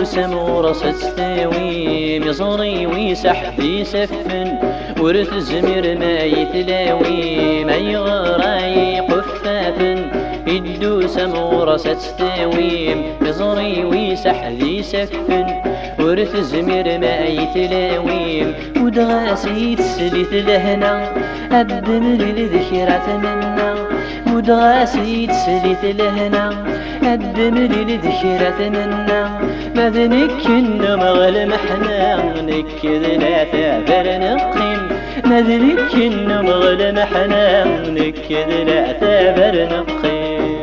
سمور ستستاوي مصري ويسحدي سفن ورث الزمير ما يتلاوي ما يغراي قفافن يدو سمور ستستاوي مصري ويسحدي سفن ورث الزمير ما يتلاوي ودغاسي تسليت لهنا الدمر لذكرات منا ودغاسي تسليت لهنا الدمر لذكرات منا مذنك النمغ محنا نكذ لا تعبر نقيم مذنك النمغ محنا نكذ لا تعبر نقيم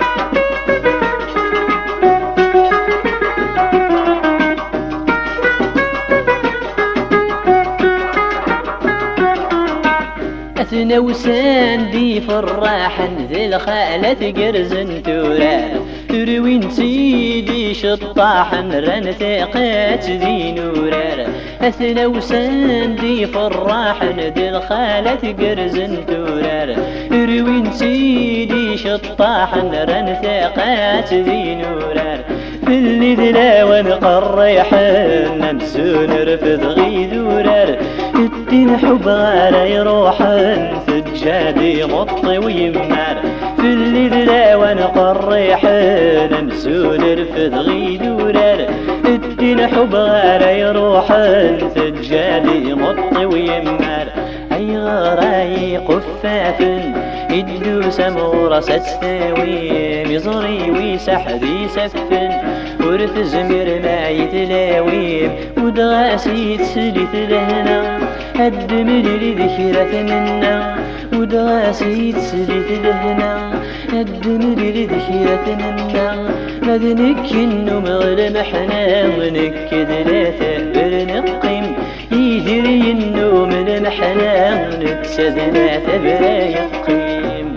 أثنوسان دي فراحا ذي الخالة قرزن تورار تروين سيدي شطاحا رن ثقات ذي نورار أثنوسان دي فراحا ذي الخالة قرزن تورار تروين سيدي شطاحا رن ثقات ذي نورار في اللي ذلا ونقريحا نمسون رفض غي ذورار الدين حب على يروحا سجادي مطي ويمار في اللي ذلا ونقريحا نمسون رفض غي ذورار الدين حب على يروحا سجادي مطي ويمار أي غراي قفاف يدو سمورة ستستاوي مزري ويسحدي سفن ورث زمير ما يتلاوي ودغاسي تسليت لهنا الدمر لذكرة منا ودغاسي تسليت لهنا الدمر لذكرة منا مذنك النمغ محنا ونكد لا تهبر نقيم يدري النوم المحنا نكسد لا تبر يقيم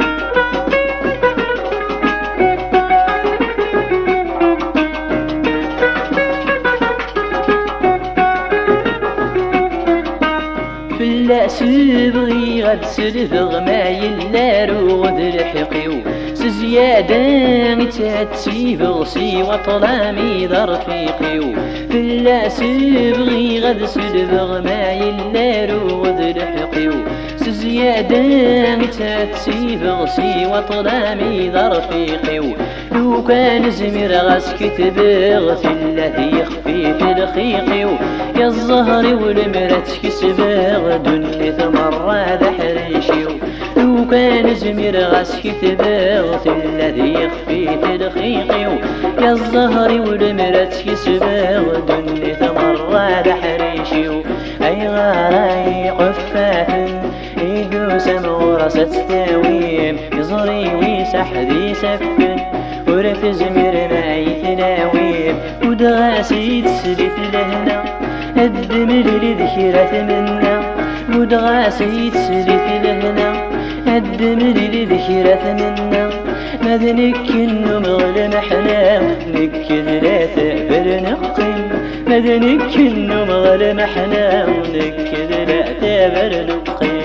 فلاس بغي غد سلفغ ما يلارو غد الحقيو سزيادة تاتسيبغ سي وطلامي ذرفيقيو فلاس بغي غد سلفغ ما يلارو غد الحقيو سزيادة تاتسيبغ سي وطلامي ذرفيقيو لو كان زمير غاس كتبغ في الذي يخفي في الخيقيو يا الزهر والمرات كسبغ دني ثمر ذحريشيو لو كان زمير غاس كتبغ في الذي يخفي في الخيقيو يا الزهر والمرات كسبغ دني ثمر ذحريشيو أي غاراي قفاف يدو سمورة ستستاوي يزري ويسحدي سفن ورث زمير ما يتناوي ودغاسي تسليت لهنا الدمر لذكرة منا ودغاسي تسليت لهنا الدمر لذكرة منا مذنك النمغ محنا نكذ لا تعبر نقيم مذنك النمغ محنا نكذ لا تعبر نقيم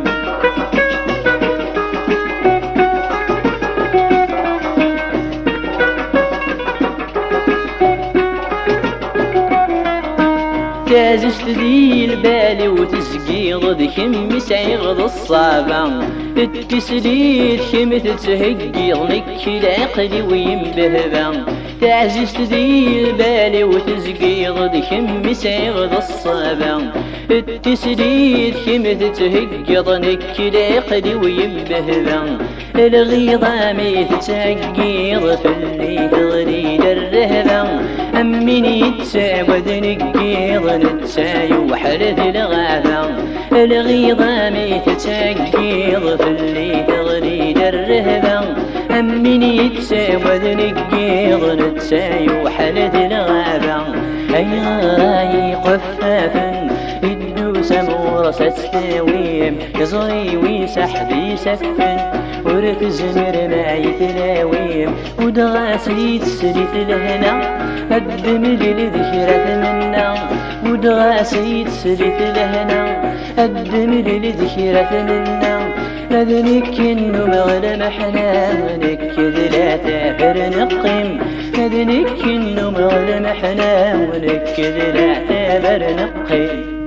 تازست ذي البال وتسقيض ذكم سعيغض الصابع التسليل كم تتهقيض نك العقل وينبهبا تعزست ذي البال وتسقيض ذكم سعيغض الصابع التسليل كم تتهقيض نك العقل وينبهبا الغيضة تتهقيض في اللي تغريد الرهبا أمين يتساود نقيض نتساي وحرد الغابة الغيضة تتقيض في اللي تغريد الرهبة أمين يتساود نقيض نتساي وحرد الغابة أي غراي قفافا يدو سمورة ستستاوي يزري ويسحدي سفن ورث زمير ما يتلاوي ودغاسي تسليت لهنا الدمر لذكرة منا ودغاسي تسليت لهنا الدمر لذكرة منا مذنك النمغ محنا نكذ لا تعبر نقيم نك النوم غلمحنا ونكد العتابر نقي